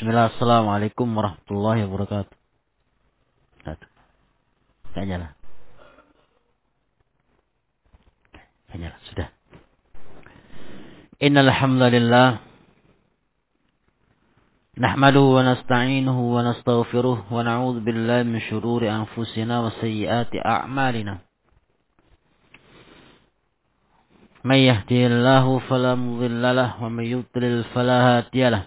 Bismillah, assalamualaikum warahmatullahi wabarakatuh. Gak nyala. Gak nyala, sudah. Innal hamdalillah nahmaduhu wa nasta'inuhu wa nastaghfiruh wa na'udzu billahi min shururi anfusina wa sayyiati a'malina. May yahdihillahu fala mudilla lahu wa may yudlil fala hadiya lahu.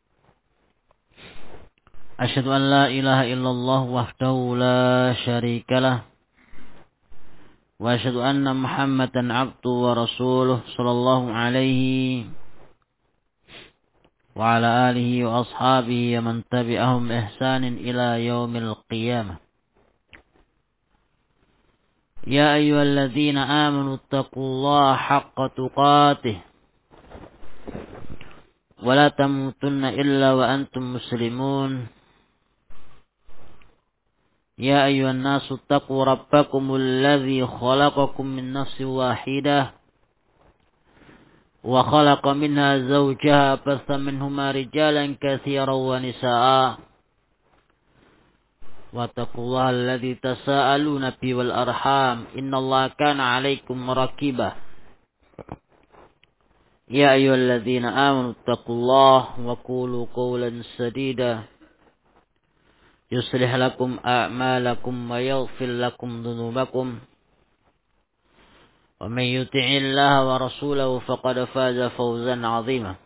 Asyhadu an la ilaha illallah wahdahu la syarika lahu wa asyhadu anna Muhammadan 'abduhu wa rasuluh sallallahu alaihi wa ala alihi wa ashabihi wa man tabi'ahum ihsanin ila yaumil qiyamah. Ya ayyuhalladzina amanu taqullaha haqqa tuqatih wa la tamutunna illa wa antum muslimun. Ya ayyuhan nasu taqu rabbakumul ladzi khalaqakum min nafsin wahidah wa khalaqa minha zawjaha bassa minhuma rijalan katsiran wa nisaa'a wattaqullaha alladzi tasaaluna bihi wal arham innallaha kana 'alaikum raqiba. Ya ayyuhalladzina amanu taqullaha wa qulu qawlan sadida yuslih lakum a'malakum wa yaghfir lakum dhunubakum wa may yuti'illaha wa rasulahu faqad faza fawzan 'azima.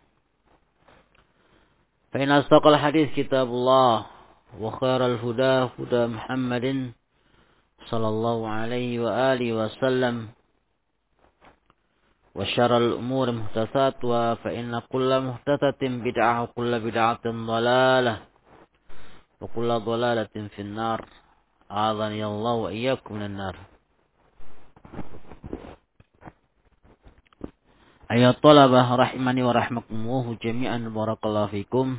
Fa inna asdaqal hadits kitabullah wa khairal huda huda Muhammadin sallallahu alaihi wa alihi wasallam wa syarral umuri muhdatsatuha fa inna kulla muhdatsatin bid'ah wa kulla bid'atin dhalalah wa kulla dhalalatin finnar. A'adhani Allah wa iyyakum minan nar. Ayat talabah rahimani wa rahmakumullah jami'an, barakallahu fikum.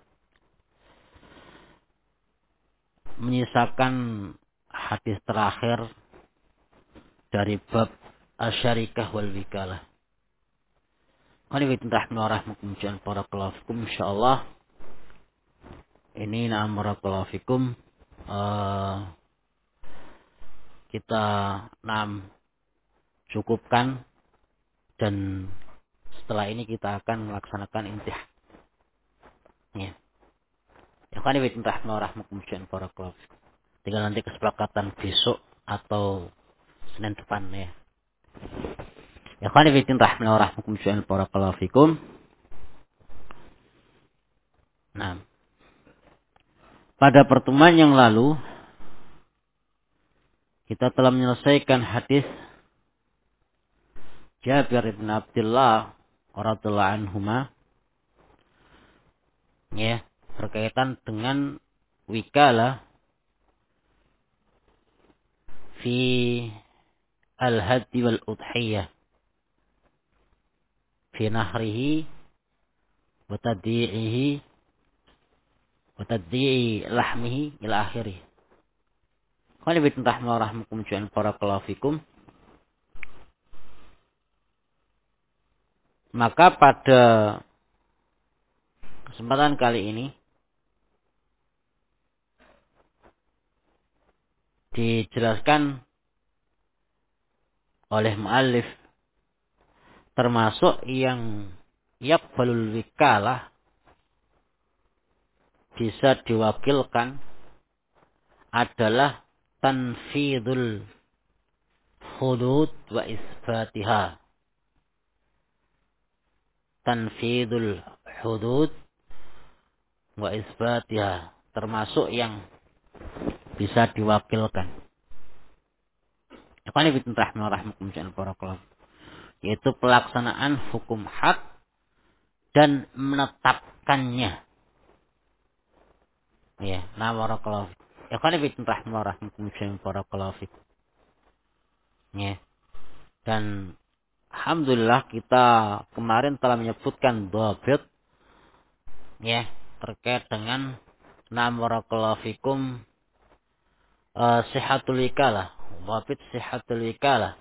Menyisakan hadis terakhir dari bab asyarikah wal wikalah. Qanibitin rahimani wa rahmakumullah jami'an, barakallahu fikum. Insyaallah ini na'am barakallahu fikum, kita cukupkan, dan setelah ini kita akan melaksanakan imtihan. Ya. Ya kan ibn rahmah rahmakumullah barakallahu fikum. Tinggal nanti kesepakatan besok atau Senin depan ya. Ya kan ibn rahmah rahmakumullah barakallahu fikum. Nah, pada pertemuan yang lalu kita telah menyelesaikan hadis Jabir bin Abdullah radhiyallahu anhuma, ya, berkaitan dengan wikalah fi al-hadi wal udhiyah fi nahrihi wa tadyi'ihi wa tadyi'i lahmihi ila akhirih. Qul bi rahmah rahmakum jami'an barakallahu fikum. Maka pada kesempatan kali ini dijelaskan oleh muallif termasuk yang yaqbalul wikalah, bisa diwakilkan, adalah tanfidul hudud wa isbatiha. Tanfidul hudud wa isbatiha, termasuk yang bisa diwakilkan. Ini bitin rahmakumullah barakallahu, yaitu pelaksanaan hukum had dan menetapkannya. Ya, nah barakallahu. Ini bitin rahmakumullah barakallahu. Ya. Dan alhamdulillah kita kemarin telah menyebutkan dhabit, ya, terkait dengan barakallahu fikum sihatul wikalah, dhabit sihatul wikalah.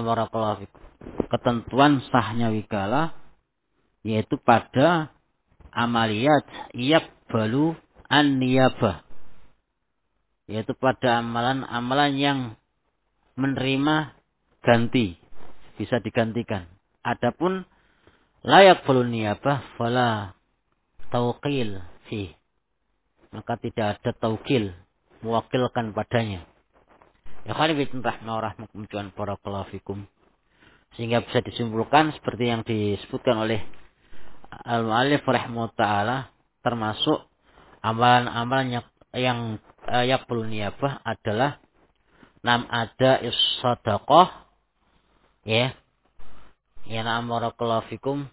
Barakallahu fikum, ketentuan sahnya wikalah yaitu pada amaliyat yaqbalu an-niyabah, yaitu pada amalan-amalan yang menerima ganti, bisa digantikan. Adapun layak belum niyabah fala tauqil fi, maka tidak ada tauqil, mewakilkan padanya. Ya khalifin rahmatullah barakallahu fikum. Sehingga bisa disimpulkan seperti yang disebutkan oleh al-mu'allif rahimahullah taala, termasuk amalan-amalan yang yaqbul niyabah adalah ada is-shadaqah, ya. Ya na'am barakallahu fikum,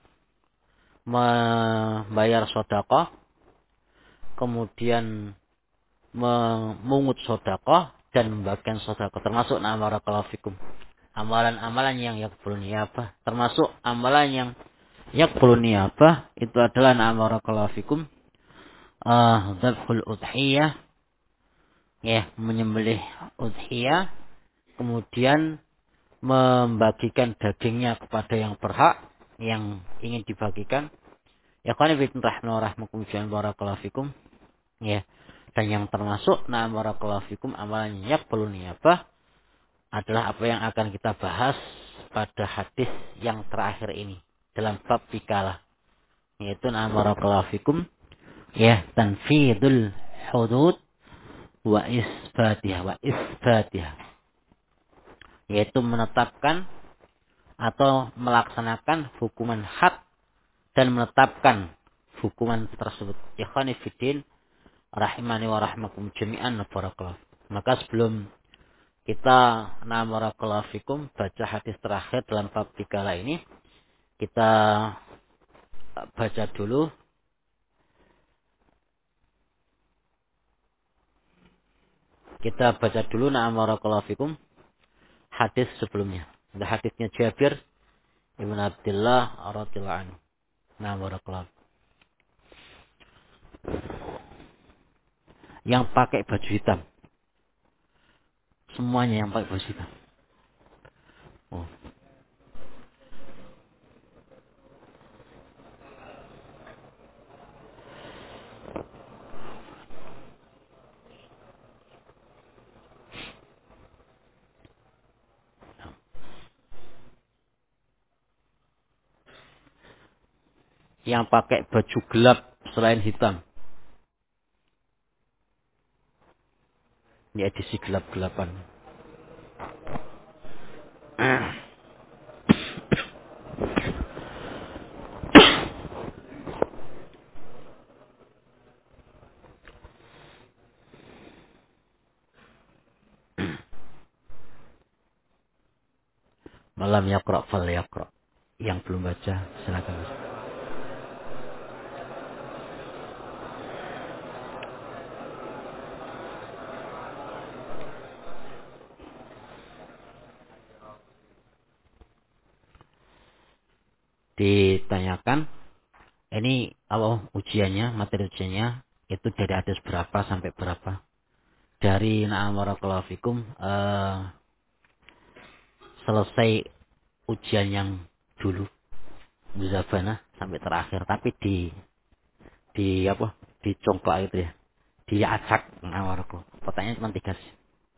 membayar sedekah, kemudian memungut sedekah dan membagikan sedekah, termasuk na'am barakallahu fikum amalan-amalan yang yaqbul niyabah. Termasuk amalan yang yaqbul niyabah itu adalah na'am barakallahu fikum dzabhul udhiyah, ya, menyembelih udhiyah, kemudian membagikan dagingnya kepada yang berhak, yang ingin dibagikan. Ya kan rahmakum barakallahu fikum, ya. Dan yang termasuk na'am barakallahu fikum amalan yang yaqbul niyabah adalah apa yang akan kita bahas pada hadis yang terakhir ini dalam bab pikalah, yaitu na'am barakallahu fikum, ya, tanfidul hudud wa isbatiha, yaitu menetapkan atau melaksanakan hukuman had dan menetapkan hukuman tersebut. Ikhwani fiddin rahimani wa rahmakum jami'an barakallahu. Maka sebelum kita na'am barakallahu fikum baca hadis terakhir dalam bab pikalah ini, kita baca dulu na'am barakallahu fikum hadis sebelumnya. Ada hadisnya Jabir Ibn Abdullah radhiyallahu anhu. Na'am barakallahu. Yang pakai baju hitam. Semuanya yang pakai baju hitam. Oh. Yang pakai baju gelap selain hitam. Ini edisi gelap-gelapan. Malam yaqra fal yaqra. Yang belum baca silakan. Ditanyakan ini ujiannya, materi ujiannya itu dari hadis berapa sampai berapa? Dari na'am barakallahu fikum selesai ujian yang dulu muzabana sampai terakhir, tapi dicongklak itu ya, diacak. Na'am barakallahu. Pertanyaan cuma 3 saja.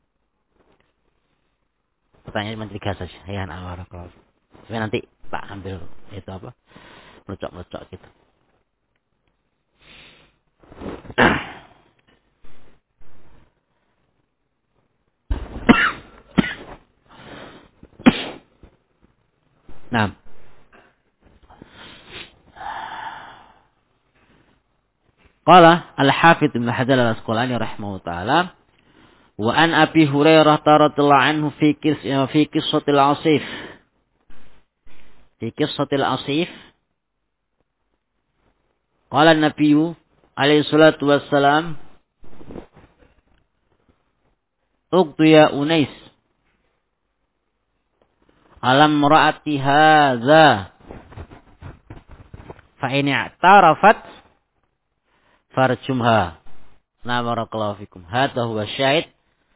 Ya na'am barakallahu. Tapi nanti tak ambil itu melecok-melecok gitu. Nah, qala al-Hafidz Ibnu Hajar al-Asqalani rahimahullah taala, wa an Abi Hurairah radhiyallahu anhu fi qissatil Asif. Fi qissatil Asif qala an-nabiy alaihi salatu wassalam, uqdiya Unais alam ra'ati hadza fa in i'tarafat farjumha. Na barakallahu fikum. Hadza huwa syahid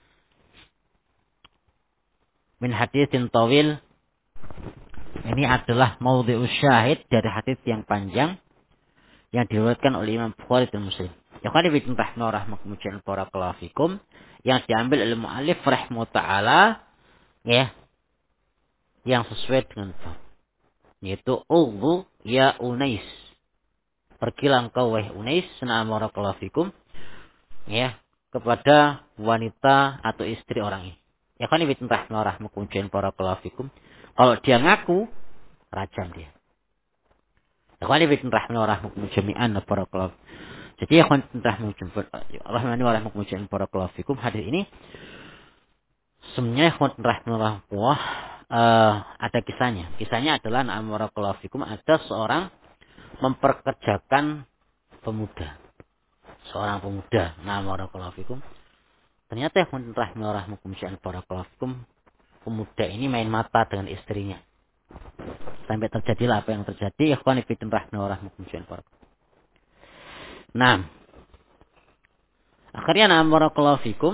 min haditsin tawil. Ini adalah maudhi'us syahid dari hadis yang panjang yang diriwayatkan oleh Imam Bukhari dan Muslim. Ya kan ibn rahimahumullah barakallahu fikum, yang diambil oleh muallif rahimahullah taala, ya, yang sesuai dengan bab, yaitu ughdu ya Unais. Pergilah engkau wahai Unais, na'am barakallahu fikum, ya, kepada wanita atau istri orang ini. Ya kan ibn rahimahumullah barakallahu fikum, kalau dia ngaku, rajam dia. Ya kan ibn rahimahumullah jami'an barakallahu. Jadi ya kan rahimahumullah barakallahu fikum, hadis ini sebenarnya rahimahullah ada kisahnya. Kisahnya adalah na'am barakallahu fikum, ada seorang memperkerjakan pemuda. Seorang pemuda, na'am barakallahu fikum. Ternyata rahimahullah barakallahu fikum, pemuda ini main mata dengan istrinya. Sampai terjadilah apa yang terjadi. Ikhwan fillah rahimahullah. Nah, akhirnya na'am barakallahu fikum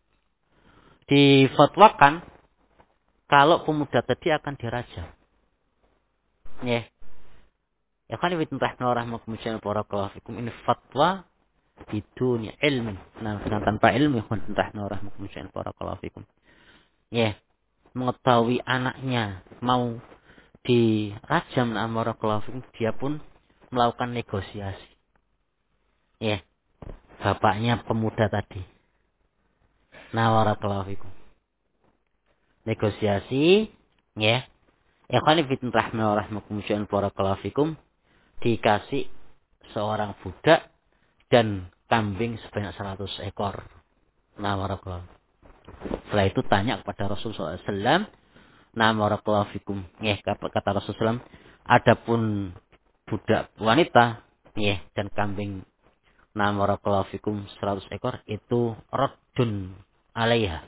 difatwakan kalau pemuda tadi akan dirajam. Ya. Ya kan ibn rahimahullah fikum, ini fatwa biduni ilmi. Nah, tanpa ilmu ibn rahimahullah fikum. Ya. Mengetahui anaknya mau dirajam, na'am barakallahu fikum, dia pun melakukan negosiasi. Ya. Bapaknya pemuda tadi. Na'am barakallahu fikum. Negosiasi, ya. Ikhwan fillah barakallahu fikum, dikasih seorang budak dan kambing sebanyak 100 ekor. Nah, barakallahu. Setelah itu tanya kepada Rasulullah SAW. Nah, barakallahu fikum. Ya, kata Rasulullah SAW, adapun budak wanita, ya, dan kambing, nah, barakallahu fikum, 100 ekor itu raddun alaiha.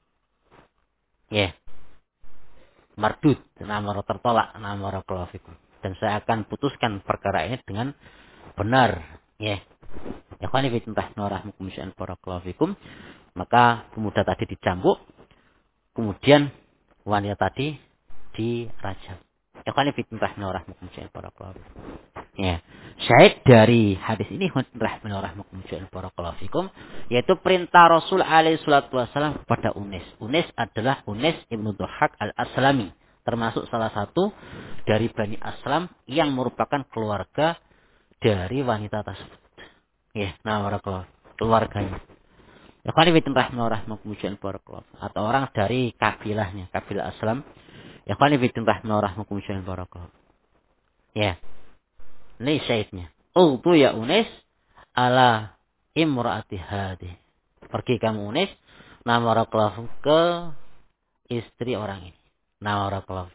Ya. Mardud, namara tertolak, namara kalafikum. Dan saya akan putuskan perkara ini dengan benar. Ya. Ya kan ibn rahimahumullah barakallahu. Maka pemuda tadi dicambuk, kemudian wanita tadi dirajam. Ya kan ibn rahimahumullah barakallahu. Ya. Syahid dari hadis ini rahimahumullah barakallahu, yaitu perintah Rasul alaihi salatu wasallam kepada Unais. Unais adalah Unais ibnu Dhahhak al-Aslami, termasuk salah satu dari Bani Aslam yang merupakan keluarga dari wanita tersebut. Ya, nah barakallahu, keluarganya. Ya kan ibn rahimahumullah barakallahu, atau orang dari kabilahnya, kabilah Aslam. Ya kan ibn rahimahumullah barakallahu. Ya. Ini syahidnya. Ughdu ya Unais ala imraati hadi. Pergi kamu Unais, nama barakallahu, ke istri orang ini. Nama barakallahu.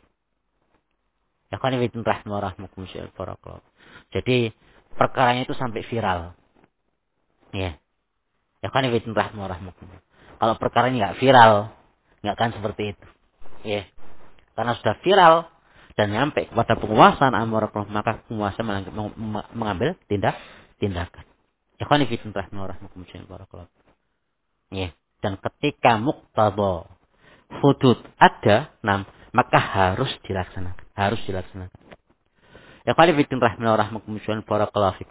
Ya kan ibn rahimahumullah barakallahu. Jadi perkaranya itu sampai viral. Ya. Ya kan ibn rahimahumullah. Kalau perkaranya enggak viral, enggak akan seperti itu. Ya. Karena sudah viral dan nyampe kepada penguasa, maka penguasa mengambil tindakan. Ikhwan fillah barakallahu. Ya, dan ketika muqtada hudud ada, maka harus dilaksanakan, Ikhwan fillah barakallahu.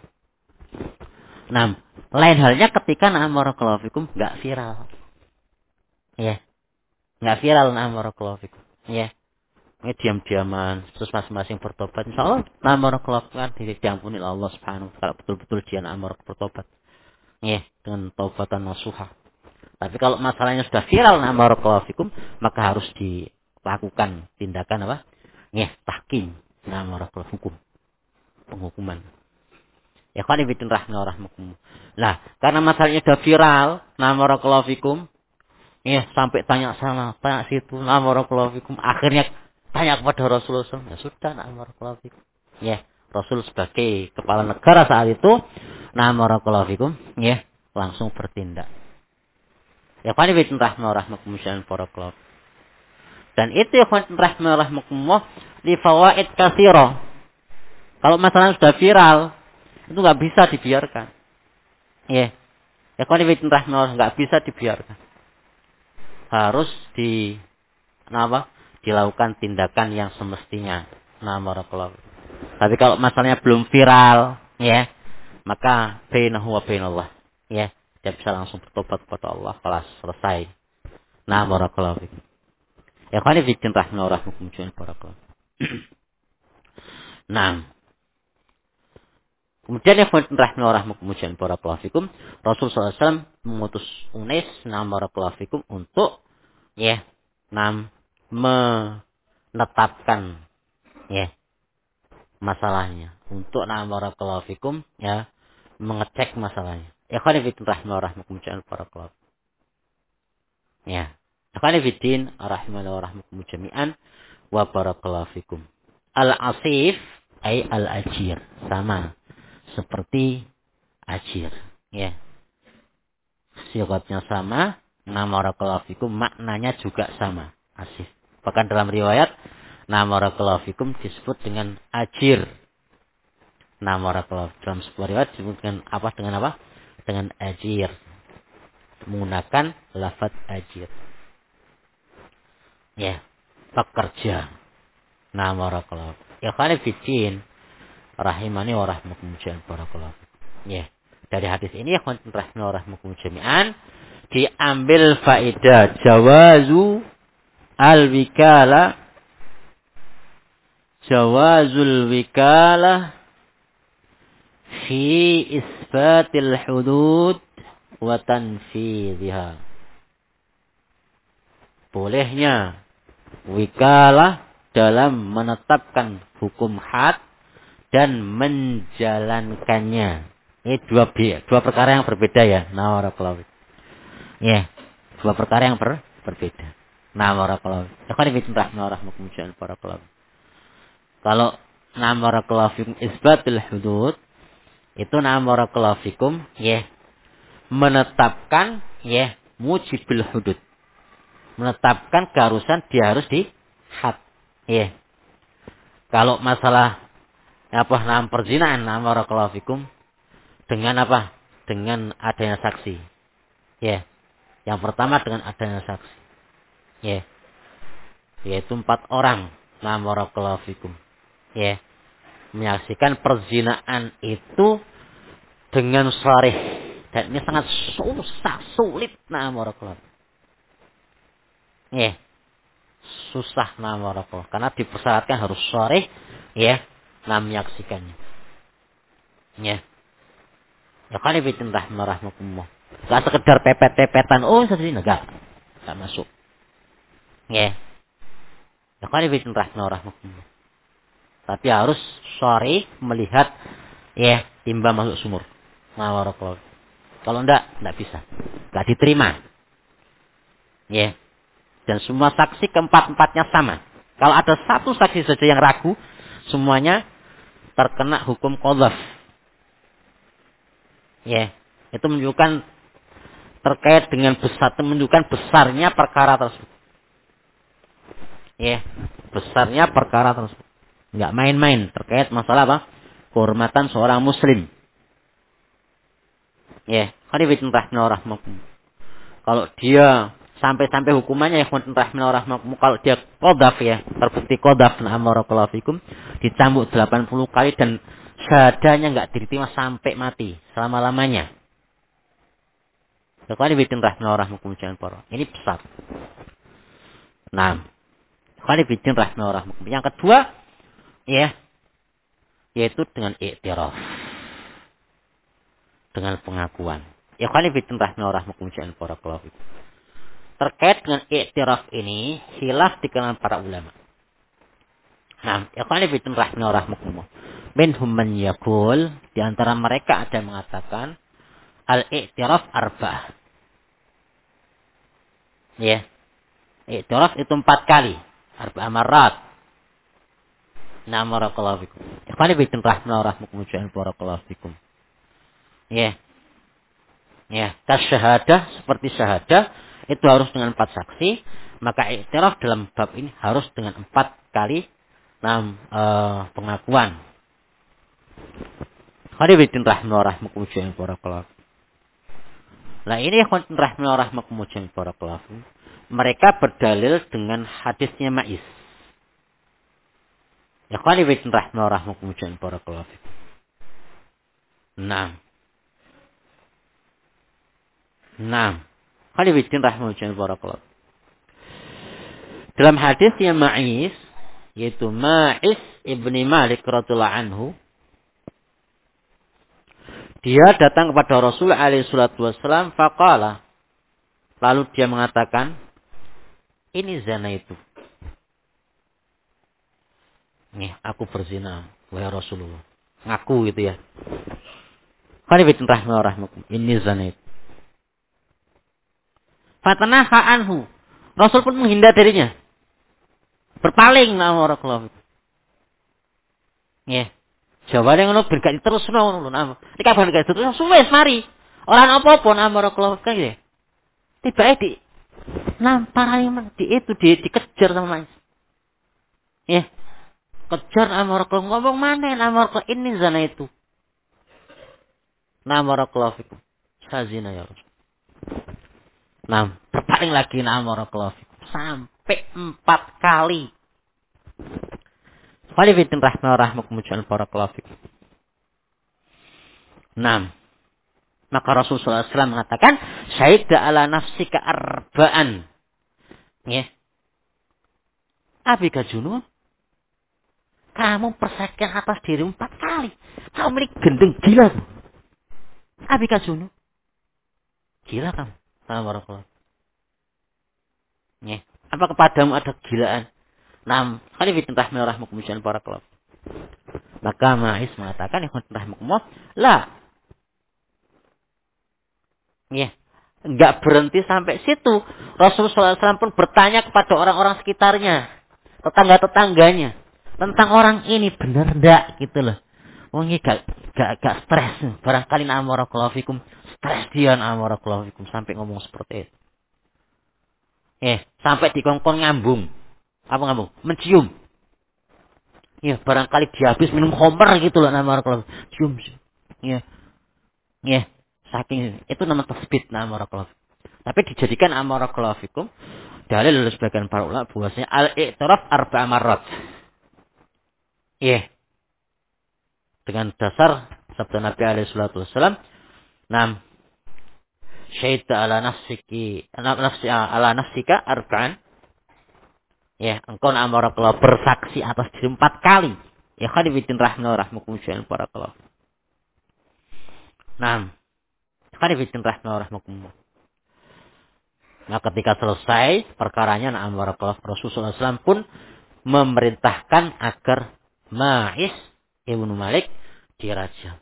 Lain halnya ketika barakallahu enggak viral. Ya. Enggak viral barakallahu. Ya. Ini diam-diaman, terus masing-masing bertobat. Insyaallah, nama kelakuan diampuni Allah Subhanahu wa taala, betul-betul dia bertobat. Ya, dengan taubatan nasuha. Tapi kalau masalahnya sudah viral nama fikum, maka harus dilakukan tindakan apa? Ya, tahkim, nama hukum, penghukuman. Ya kan ibn rahimahumullah. Lah, karena masalahnya sudah viral nama fikum, ya sampai tanya sana, tanya situ, nama fikum, akhirnya tanya kepada Rasulullah SAW. Ya sudah, na'am fikum. Ya, Rasul sebagai kepala negara saat itu, na'am fikum, ya, langsung bertindak. Ya, kan ibn rahimahumullah. Dan itu ya kan rahimahumullah li fawaid katsira. Kalau masalah sudah viral, itu enggak bisa dibiarkan. Ya. Ya kan ibn rahimahumullah enggak bisa dibiarkan. Harus dilakukan tindakan yang semestinya. Nah, barakallahu. Tapi kalau masalahnya belum viral, ya, maka bainahu wa bainallah, ya, dia bisa langsung bertobat kepada Allah, kelas selesai. Nah, barakallahu fikum. Ya kan fitin rahmah rahmakumullah barakallahu. Nah, kemudian ya fitin rahmah rahmakumullah barakallahu fikum, Rasul SAW mengutus Unais nah barakallahu fikum untuk ya, menetapkan ya masalahnya, untuk nah barakallahu fikum ya mengecek masalahnya. Ya kan fitin rahmah rahmakumullah barakallahu. Ya. Akhwanifiddin rahimahullah rahmakum jami'an wa barakallahu fikum. Al-asif ay al-ajir, sama seperti ajir, ya. Sifatnya sama, nama barakallahu fikum maknanya juga sama, asif. Bahkan dalam riwayat nama barakallahu fikum disebut dengan ajir. Nama barakallahu dalam sebuah riwayat disebut dengan apa? Dengan apa? Dengan ajir. Menggunakan lafaz ajir. Ya, pekerja. Nah, barakallahu. Ya khani fitin rahimani wa rahmakumullah barakallahu. Ya. Dari hadis ini ya khani rahimani wa rahmakumullah jami'an diambil faedah jawazul wikala fi isbatil hudud wa tanfidhiha. Bolehnya wikalah dalam menetapkan hukum had dan menjalankannya. Ini dua perkara yang berbeda ya. Nah, barakallahu. Ya, dua perkara yang berbeda. Nah, barakallahu. Ya kan ini rahmatullahi barakallahu. Kalau nah barakallahu fikum isbatul hudud itu nah barakallahu fikum ya menetapkan ya mujibul hudud. Menetapkan keharusan dia harus di had. Ya. Kalau masalah apa nama perzinahan nama barakallahu fikum dengan apa? Dengan adanya saksi. Ya. Yang pertama dengan adanya saksi. Ya. Yaitu 4 orang nama barakallahu fikum. Ya. Menyaksikan perzinahan itu dengan sharih dan ini sangat susah, sulit nama barakallahu. Ya. Susah nama barakallahu karena dipersyaratkan harus sharih ya, menyaksikannya. Ya. Ya kan bikin rahmatullah. Gak sekedar pepet-pepetan, oh seperti ini enggak masuk. Ya. Ya kan bikin rahmatullah. Tapi harus sharih melihat ya timba masuk sumur. Nah, barakallahu. Kalau enggak bisa. Enggak diterima. Ya. Dan semua saksi keempat-empatnya sama. Kalau ada satu saksi saja yang ragu, semuanya terkena hukum qadzaf. Ya, itu menunjukkan terkait dengan menunjukkan besarnya perkara tersebut. Ya, besarnya perkara tersebut. Enggak main-main terkait masalah apa? Kehormatan seorang muslim. Ya, hadirin rahimahumullah. Kalau dia sampai hukumannya ya rahimahumullah, kalau dia qadzaf ya, terbukti qadzaf barakallahu fikum, dicambuk 80 kali dan syahadanya enggak diterima sampai mati selama-lamanya. Hadirin rahimahumullah jangan para. Ini besar. Nah, hadirin rahimahumullah. Yang kedua ya yaitu dengan i'tiraf. Dengan pengakuan. Ya hadirin rahimahumullah jangan para kelafik. Terkait dengan i'tiraf ini, khilaf di kalangan para ulama. Nah, ikhwan fillah rahimahumullah. Minhum man yaqul, di antara mereka ada yang mengatakan al-i'tiraf arba'ah. Ya. I'tiraf itu 4 kali, arba'ah marrat. Nah, barakallahu fikum. Ikhwan fillah rahimahumullah fikum. Ya. Ya, kasyahadah seperti syahadah itu harus dengan 4 saksi, maka i'tiraf dalam bab ini harus dengan 4 kali pengakuan. Hadirin rahimahumullah barakallahu. Nah, ini rahimahumullah barakallahu. Mereka berdalil dengan hadisnya Ma'is. Ya hadirin rahimahumullah barakallahu. Nah. Nah. Khalifidin rahimahullah barakallahu. Dalam hadisnya Ma'is, yaitu Ma'is ibni Malik radhiyallahu anhu, dia datang kepada Rasul alaihi salatu wassalam, faqala, lalu dia mengatakan, ini zina itu. Nih, aku berzina, wahai Rasulullah. Ngaku gitu ya. Khalifidin rahimahullah, ini zina itu. Fatanaha anhu. Rasul pun menghindar darinya. Berpaling nama Rasulullah. Ya. Jawabannya ngono ben gak diterusno ngono nama. Iki kabar gak diterusno suwes mari. Ora apa-apa nama Rasulullah kan ya. Tiba di namparai dikejar sama Mais. Ya. Kejar nama Rasulullah ngomong mana nama Rasulullah ini zina itu. Nama Rasulullah itu. Sazina ya Rasul. Nah, berpaling lagi nama Rasulullah sampai 4 kali. Khalifidin rahimahullah barakallahu fikum. Nah, maka Rasulullah SAW mengatakan, syahida ala nafsika arba'an. Ya. Abika junun. Kamu persaksian atas dirimu 4 kali. Kamu ini gendeng gila. Abika junun. Gila kamu. Barakallahu. Ya. Apa kepadamu ada gilaan? Nah, Khalifidin rahimahullah barakallahu. Maka Ma'is mengatakan, ya rahimahullah, la. Ya. Enggak berhenti sampai situ. Rasulullah SAW pun bertanya kepada orang-orang sekitarnya. Tetangga-tetangganya. Tentang orang ini benar enggak gitu loh. Oh ini gak stres. Barangkali na'amarakallahu fikum. Stres dia na'amarakallahu fikum. Sampai ngomong seperti itu. Sampai dikongkong ngambung. Apa ngambung? Mencium. Ya, barangkali dia habis minum khamr gitu loh na'amarakallahu. Cium. Ya. Ya. Saking itu nama tasbih na'amarakallahu. Tapi dijadikan na'amarakallahu fikum. Dalil oleh sebagian para ulama bahwasanya al-i'tiraf arba'a marrat. Iya. Dengan dasar sabda Nabi alaihi salatu wasallam, "Nam syahida ala nafsika arba'an." Ya, engkau amarakallah bersaksi atas diri 4 kali. Ya khalifidin rahmakumullah barakallahu. Nam. Khalifidin rahmakumullah. Nah, ketika selesai perkaranya amarakallah Rasulullah SAW pun memerintahkan agar Ma'is ibnu Malik dirajam.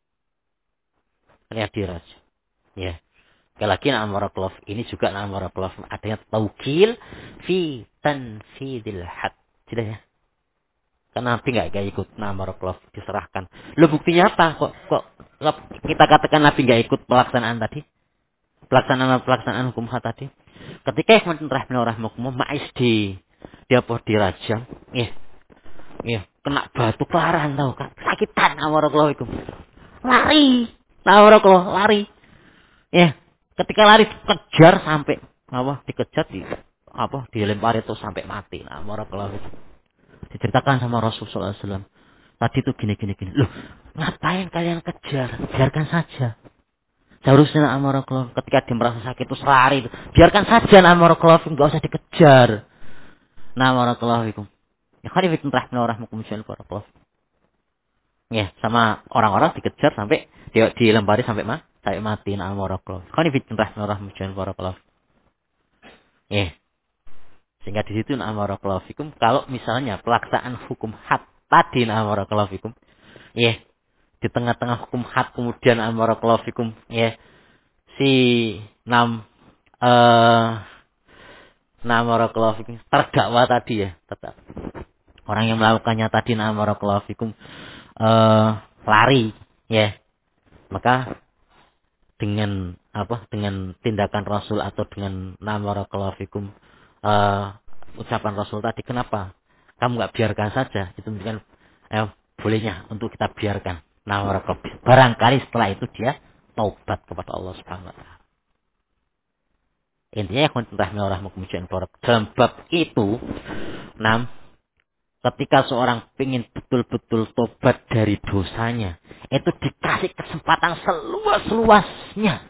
Ya dirajam. Ya. Sekali lagi na'amarakallah ini juga na'amarakallah adanya taukil fi tanfidil had. Tidak ya? Karena Nabi enggak ikut na'amarakallah diserahkan. Loh buktinya apa? Kok kita katakan Nabi enggak ikut pelaksanaan tadi? Pelaksanaan hukum had tadi. Ketika Ikhwan rahimahumullah Ma'is dirajam, ya, kena batu kelaran tahu kan. Sakitan amarakallahu fikum. Lari. Lari. Ya, ketika lari dikejar sampai dikejar dilempar itu sampai mati. Amarakallahu fikum. Diceritakan sama Rasulullah SAW. Tadi itu gini. Loh, ngapain kalian kejar? Biarkan saja. Seharusnya amarakallahu ketika dia merasa sakit itu lari. Biarkan saja amarakallahu fikum, enggak usah dikejar. Amarakallahu fikum. Ya khalifidin rahmakumullah barakallahu. Ya, sama orang-orang dikejar sampai dia dilempari sampai mati na'amarakallahu. Khalifidin rahmakumullah barakallahu. Ya. Sehingga di situ na'amarakallahu fikum kalau misalnya pelaksanaan hukum had tadi na'amarakallahu fikum. Ya. Di tengah-tengah hukum had kemudian na'amarakallahu fikum ya. Na'amarakallahu fikum terdakwa tadi ya, tetap. Orang yang melakukannya tadi na'amarakallahu fikum lari ya, maka dengan tindakan Rasul atau dengan na'amarakallahu fikum ucapan Rasul tadi, kenapa kamu nggak biarkan saja, itu mungkin bolehnya untuk kita biarkan na'amarakallahu. Barangkali setelah itu dia taubat kepada Allah Subhanahu wa taala. Intinya dalam bab itu Ketika seorang ingin betul-betul tobat dari dosanya, itu dikasih kesempatan seluas-luasnya.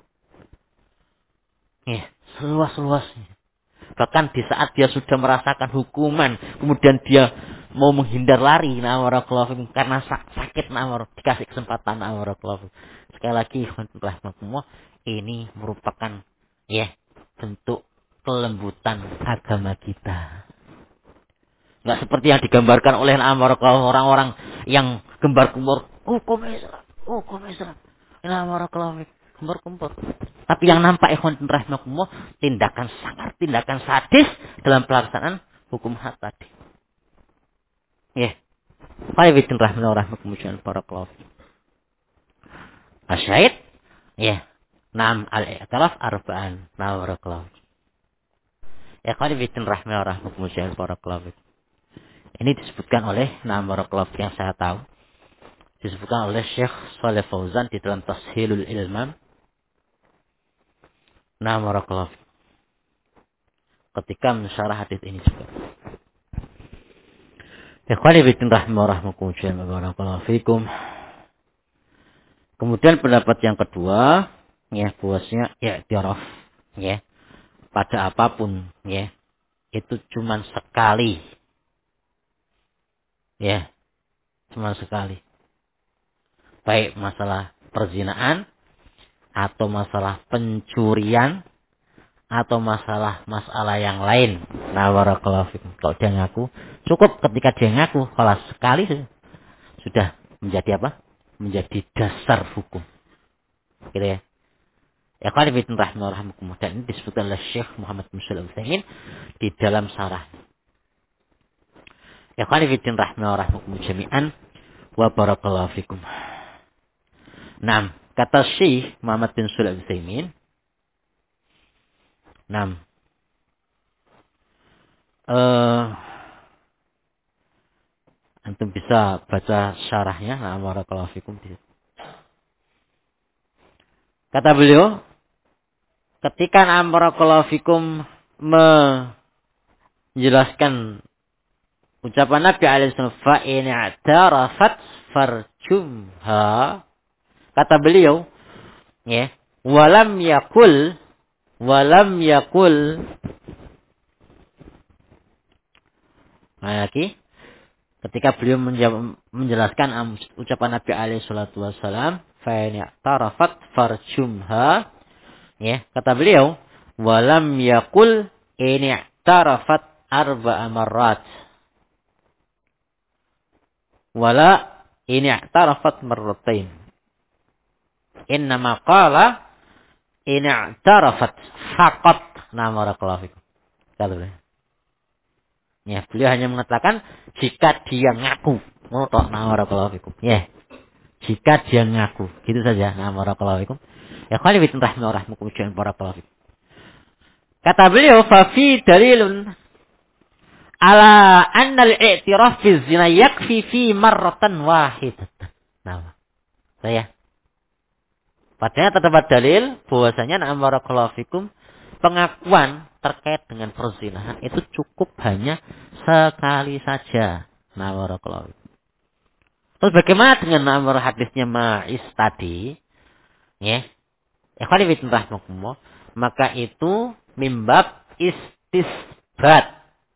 Ya, seluas-luasnya. Bahkan di saat dia sudah merasakan hukuman, kemudian dia mau menghindar lari, karena sakit, dikasih kesempatan, sekali lagi, ini merupakan ya bentuk kelembutan agama kita. Nggak seperti yang digambarkan oleh orang-orang yang gembar-gembor, hukum Islam, gembar-gembor. Tapi yang nampak ikhwan rahimakumullah, tindakan sangar, tindakan sadis dalam pelaksanaan hukum had tadi. Ya, Faizin rahimakumullah barakallahu. Asyahid, ya, nam al-i'tiraf arba'an, barakallahu. Ya, Faizin rahimakumullah barakallahu. Ini disebutkan oleh barakallahu yang saya tahu. Disebutkan oleh Syekh Shalih Fauzan di dalam Tashilul Ilmam. Barakallahu. Ketika mensyarah hadis ini juga. Ikhwani bitin rahimahumullah fikum. Kemudian pendapat yang kedua, ya, bahwasanya ya i'tiraf, ya, pada apapun, ya, itu cuma sekali. Ya, cuma sekali. Baik masalah perzinaan atau masalah pencurian atau masalah yang lain. Barakallahu fikum. Kalau dia ngaku, cukup ketika dia ngaku, kalau sekali sudah menjadi apa? Menjadi dasar hukum. Gitu ya. Ya qala bi rahimahullah, dan ini disebutkan oleh Syekh Muhammad bin Shalih Al-Utsaimin di dalam syarah. Ya qala bi rahimahullah jami'an wa barakallahu fikum. Nah, kata Syekh Muhammad bin Shalih Al-Utsaimin, antum bisa baca syarahnya, barakallahu fikum. Kata beliau, ketika barakallahu fikum menjelaskan ucapan Nabi alaihi salam, fa in i'tarafat farjumha. Kata beliau, ya, walam yakul lagi ketika beliau menjelaskan ucapan Nabi alaihi salatu wasalam, fa in i'tarafat farjumha, ya, kata beliau, walam yakul in i'tarafat arba'a marrat, wala in i'tarafat marratain, innama qala in i'tarafat faqat. Barakallahu fikum. Kata beliau. Ya, beliau hanya mengatakan jika dia ngaku. Barakallahu fikum. Ya. Jika dia ngaku, gitu saja. Barakallahu fikum. Ya qali bi rahimahumullah barakallahu fikum. Kata beliau, fa fi dalilun ala anna al-i'tiraf fi zina yakfi fi marratan wahidatan. Nah, saya padahal terdapat dalil bahwasanya barakallahu fikum, pengakuan terkait dengan perzinahan itu cukup hanya sekali saja. Barakallahu fikum. Terus bagaimana dengan hadisnya Ma'is tadi? Ya. Ikhwani fillah rahmakumullah, maka itu mimbab istisbat.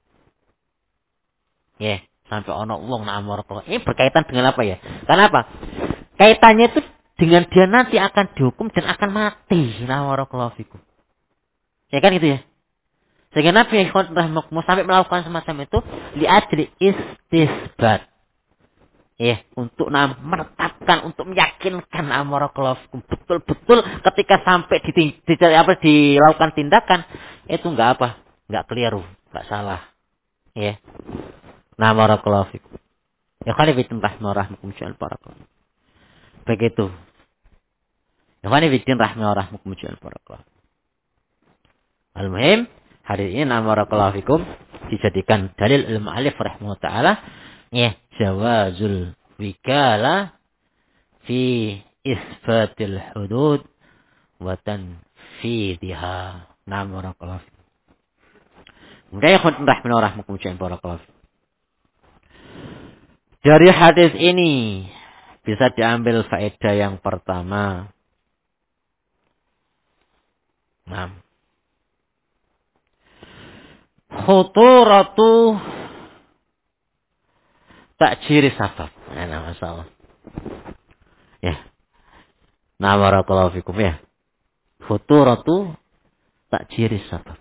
Ya, sampai ono wong barakallahu. Ini berkaitan dengan apa ya? Karena apa? Kaitannya itu dengan dia nanti akan dihukum dan akan mati. Barakallahu fikum. Ya kan gitu ya? Sehingga Nabi rahimahullah sampai melakukan semacam itu li'ajli istisbat. Ya, untuk menetapkan, untuk meyakinkan barakallahu fikum, betul-betul ketika sampai dilakukan tindakan itu enggak keliru, enggak salah. Ya. Barakallahu fikum. Ya khali bitin rahmakum sya'al barakallahu. Begitu. Ya khali bitin rahmakum sya'al barakallahu. Al-muhim, hari ini barakallahu fikum dijadikan dalil ilmu alif rahimahullah ta'ala, ya, jawazul wikala fi isbatil hudud wa tanfidhiha. Barakallahu fikum. Kemudian ya rahimahullah rahmakum sya'al barakallahu. Dari hadis ini bisa diambil faedah yang pertama. Nah, khuturatu takjiri sabab. Nah, masalah. Ya, nah barakallahu fikum ya. Khuturatu takjiri sabab.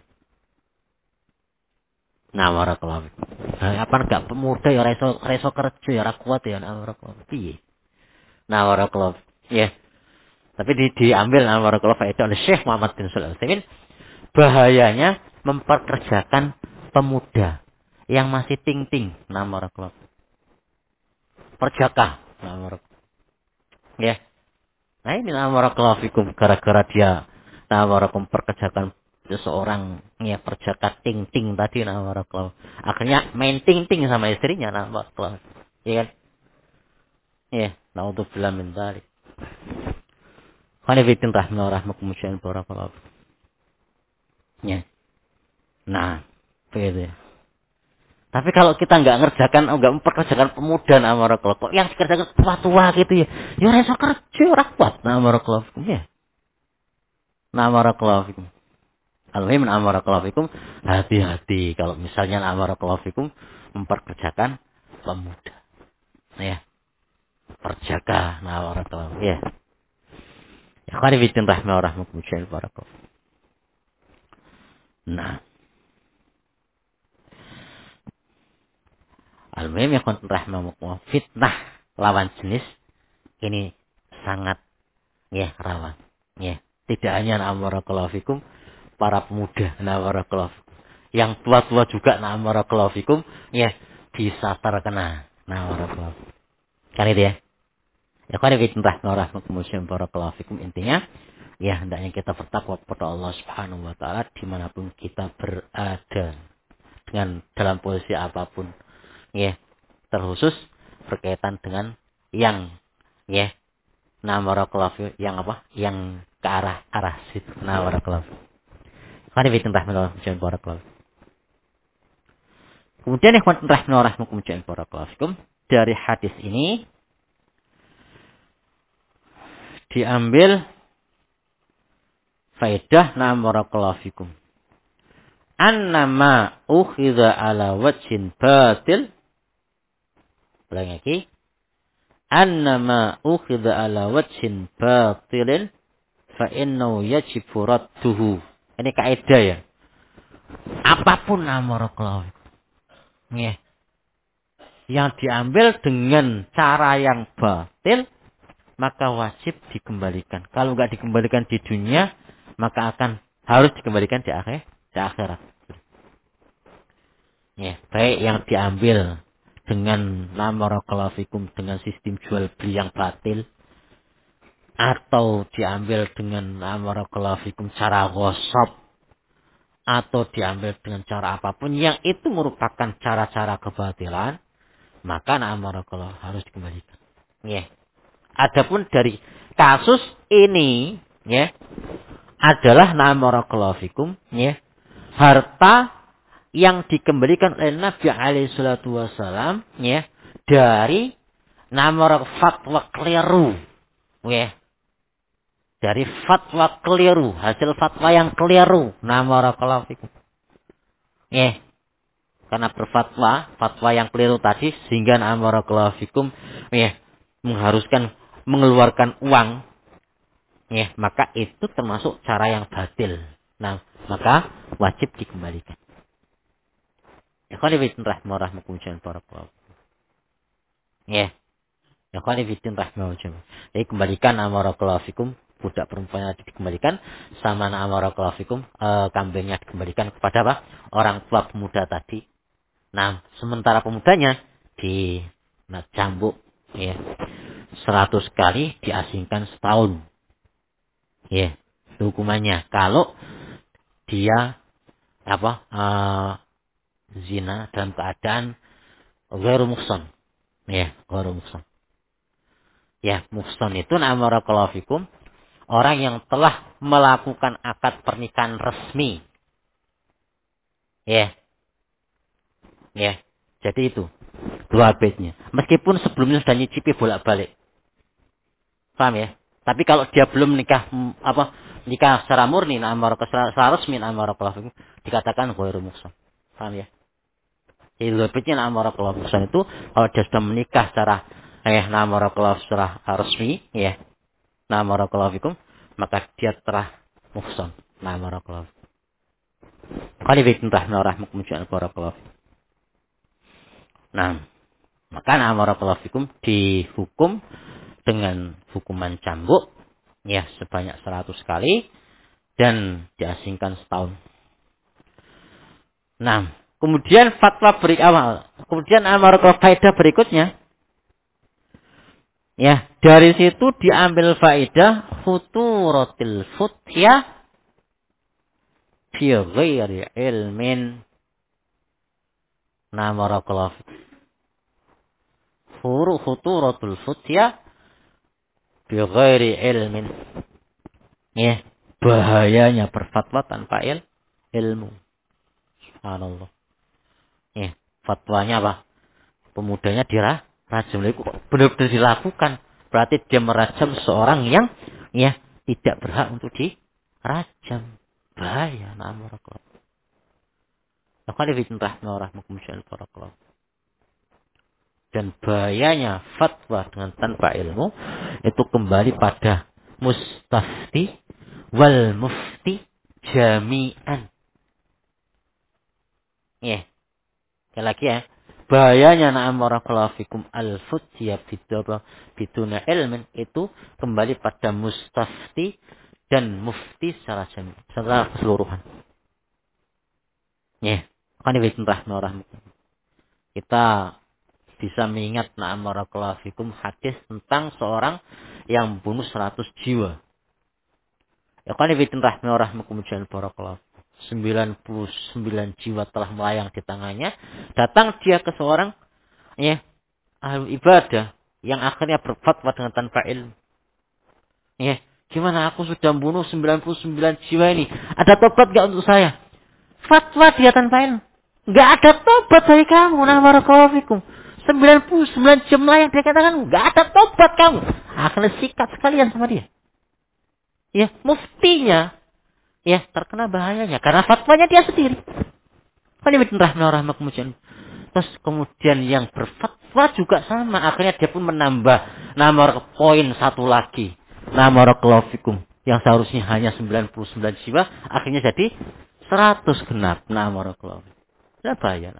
Nah barakallahu fikum. Nah, apa enggak pemuda ya reso kerja ya ora kuat ya nah barakallahu. Piye? Nah barakallahu. Ya. Tapi diambil nah barakallahu faedah oleh Syekh Muhammad bin Shalih Al-Utsaimin. Bahayanya memperkerjakan pemuda yang masih ting-ting. Nah barakallahu. Perjaka. Nah barakallahu. Ya. Nah ini barakallahu fikum gara-gara dia perkerjakan seseorang ya perjaka ting-ting tadi barakallahu. Akhirnya main ting-ting sama istrinya barakallahu. Iya kan? Iya, naudzubillah min dzalik. Khana fitin rahmakum barakallahu. Ya. Nah, begitu ya. Tapi kalau kita nggak ngerjakan, nggak memperkerjakan pemuda barakallahu, kok yang dikerjakan tua-tua gitu ya. Ya rasa kerja ora kuat barakallahu fikum ya. Barakallahu fikum. Al-muhim barakallahu fikum, hati-hati kalau misalnya barakallahu fikum memperkerjakan pemuda. Ya, perjaka barakallahu ya. Ya khani fitin rahmakum barakallahu. Nah, al-muhim ya khani rahmakum fitnah lawan jenis ini sangat ya rawan. Ya, tidak hanya barakallahu fikum para pemuda barakallahu fikum. Yang tua-tua juga barakallahu fikum ya bisa terkena barakallahu. Kan itu ya. Ya kan itu rahmakum barakallahu fikum intinya ya hendaknya kita bertakwa kepada Allah Subhanahu wa taala dimanapun kita berada dengan dalam posisi apapun ya terkhusus berkaitan dengan yang ya barakallahu yang apa yang ke arah situ barakallahu kan itu rahmakum barakallahu kemudian ikhwan rahmakum barakallahu fikum dari hadis ini diambil faedah barakallahu fikum. Annama ukhidha ala wajhin batil. Ulang lagi. Annama ukhidha ala wajhin batilin fa innahu yajibu radduhu. Ini kaidah ya. Apapun barakallahu fikum. Ya. Yang diambil dengan cara yang batil maka wajib dikembalikan. Kalau nggak dikembalikan di dunia, maka harus dikembalikan di akhirat. Ya, baik yang diambil dengan barakallahu fikum dengan sistem jual beli yang batil atau diambil dengan barakallahu fikum cara ghosab atau diambil dengan cara apapun yang itu merupakan cara-cara kebatilan, maka barakallahu harus dikembalikan. Ya. Adapun dari kasus ini ya adalah barakallahu fikum ya harta yang dikembalikan oleh Nabi alaihi salatu wasalam ya dari fatwa keliru ya dari fatwa keliru hasil fatwa yang keliru barakallahu fikum ya karena fatwa yang keliru tadi sehingga barakallahu fikum ya mengharuskan mengeluarkan uang ya maka itu termasuk cara yang batil. Nah, maka wajib dikembalikan. Ya khani fitin rahmakum barakallahu. Ya. Ya khani fitin rahmakum. Jadi kembalikan barakallahu fikum budak perempuan yang dikembalikan sama barakallahu fikum kambingnya dikembalikan kepada apa? Orang tua pemuda tadi. Nah, sementara pemudanya cambuk ya 100 kali diasingkan setahun. Ya, hukumannya kalau dia zina dalam keadaan ghairu muhsan. Ya, ghairu muhsan. Ya, muhsan itu barakallahu fikum orang yang telah melakukan akad pernikahan resmi. Ya. Ya. Jadi itu. dua baitnya. Meskipun sebelumnya sudah nyicipi bolak-balik. Paham ya? Tapi kalau dia belum nikah nikah secara murni secara resmi dikatakan ghairu muhsan. Paham ya? Jadi dua baitnya muhsan itu kalau dia sudah menikah secara secara resmi ya. Maka dia telah muhsan. Kali bikin rahmatullah barakallahu. Nah, maka barakallahu fikum dihukum dengan hukuman cambuk ya sebanyak 100 kali dan diasingkan setahun. Nah, kemudian fatwa kemudian faedah berikutnya ya, dari situ diambil faedah futuratil futya fi ghairi ilmin. Barakallahu fikum. Futuratul futya fi ghairi ilmin. Ya, bahayanya berfatwa tanpa ilmu. Subhanallah. Ya, fatwanya apa? Pemudanya dirajam. Benar-benar dilakukan. Berarti dia merajam seorang yang ya tidak berhak untuk dirajam. Bahaya. Dan bahayanya fatwa dengan tanpa ilmu itu kembali pada mustafti wal mufti jami'an. Ya. Sekali lagi ya. Bahayanya fikum al-futya biduna ilmin itu kembali pada mustafti dan mufti secara keseluruhan. Ya. Kita bisa mengingat fikum hadis tentang seorang yang membunuh 100 jiwa. Ya kan rahmakum barakallahu. 99 jiwa telah melayang di tangannya. Datang dia ke seorang ya ahli ibadah yang akhirnya berfatwa dengan tanpa ilmu. Ya, gimana aku sudah membunuh 99 jiwa ini? Ada tobat gak untuk saya? Fatwa dia tanpa ilmu. Gak ada tobat dari kamu. Barakallahu fikum. 99 jam melayang dia katakan gak ada tobat kamu. Akhirnya sikat sekalian sama dia. Ya, muftinya ya terkena bahayanya karena fatwanya dia sendiri. Terus kemudian yang berfatwa juga sama. Akhirnya dia pun menambah poin satu lagi. Fikum. Yang seharusnya hanya 99 jiwa. Akhirnya jadi 100 genap. Itu bahaya.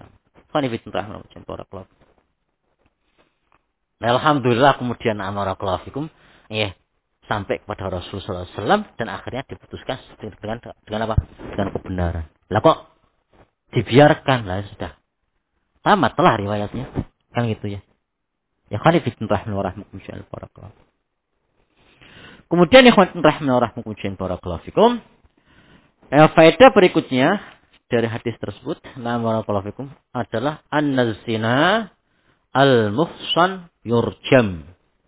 Alhamdulillah kemudian fikum. Ya. Sampai kepada Rasulullah SAW dan akhirnya diputuskan dengan apa? Dengan kebenaran. Lah kok dibiarkan? Lah sudah. Tamat telah riwayatnya. Kan gitu ya. Ya khalifitun rahmatullah barakallahu. Kemudian ikhwan rahmatullah fikum. Faedah berikutnya dari hadis tersebut barakallahu fikum adalah an-zina al-muhsan yurjam.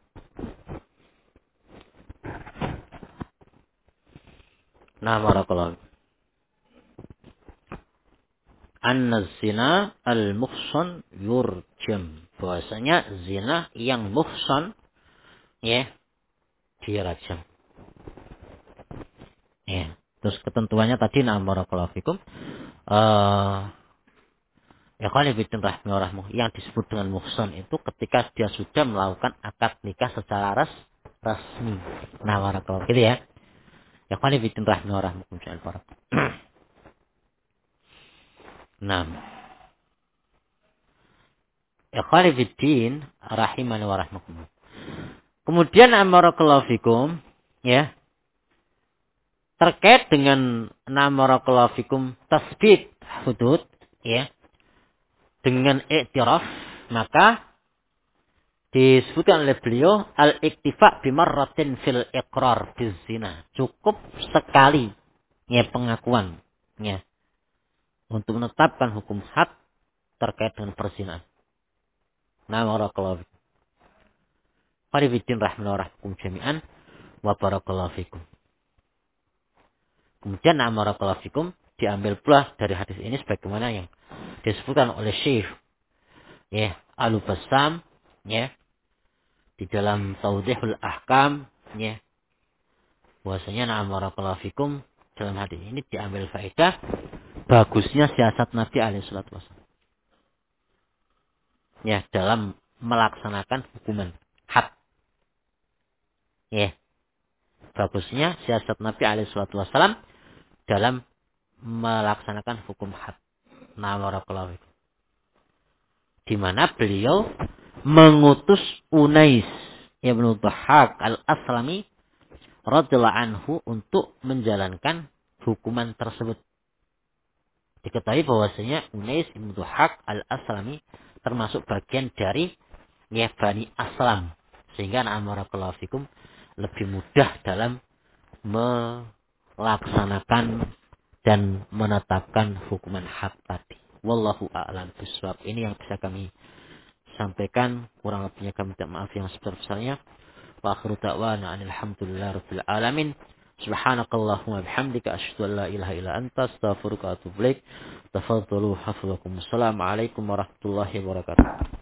Barakallahu. An-zina al-muhsan yurjam. Bahwasanya zina yang muhsan ya dirajam. Ya. Terus ketentuannya tadi barakallahu fikum ya khalifitun rahmatullah yang disebut dengan muhsan itu ketika dia sudah melakukan akad nikah secara resmi. Barakallahu gitu ya. Ya khalifitun rahmatullah. Nah, ya khalifiddin rahimani wa rahmakumullah. Kemudian barakallahu fikum ya terkait dengan barakallahu fikum tasbit hudud ya dengan i'tiraf maka disebutkan oleh beliau al-iktifa bimarratin fil iqrar bizina. Cukup sekali ya pengakuan ya untuk menetapkan hukum had terkait dengan perzinaan. Barakallahu fikum. Khalifidin rahimahullah jami'an wa barakallahu fikum. Kemudian barakallahu fikum diambil pula dari hadis ini sebagaimana yang disebutkan oleh Syekh ya Al-Bassam ya di dalam Tawdihul Ahkam ya bahwasanya na'am barakallahu fikum dalam hadis ini diambil faedah bagusnya siasat Nabi alaihi salatu wasallam ya dalam melaksanakan hukuman had ya bagusnya siasat Nabi alaihi salatu wasallam dalam melaksanakan hukum had na'am barakallahu fikum di mana beliau mengutus Unais Ibnu Dhahhak Al-Aslami radhiyallahu anhu untuk menjalankan hukuman tersebut. Diketahui bahwasanya Unais Ibnu Dhahhak Al-Aslami termasuk bagian dari ya Bani Aslam. Sehingga na'amarakallahu fikum lebih mudah dalam melaksanakan dan menetapkan hukuman had tadi. Wallahu a'lam bishawab. Ini yang bisa kami sampaikan, kurang lebihnya kami minta maaf yang sebesar-besarnya. Wa akhiru da'wana alhamdulillahi rabbil alamin. Subhanakallahumma bihamdika asyhadu an la ilaha illa anta astaghfiruka wa atubu ilaik. Tafadhalu hafizakumullah. Assalamualaikum warahmatullahi wabarakatuh.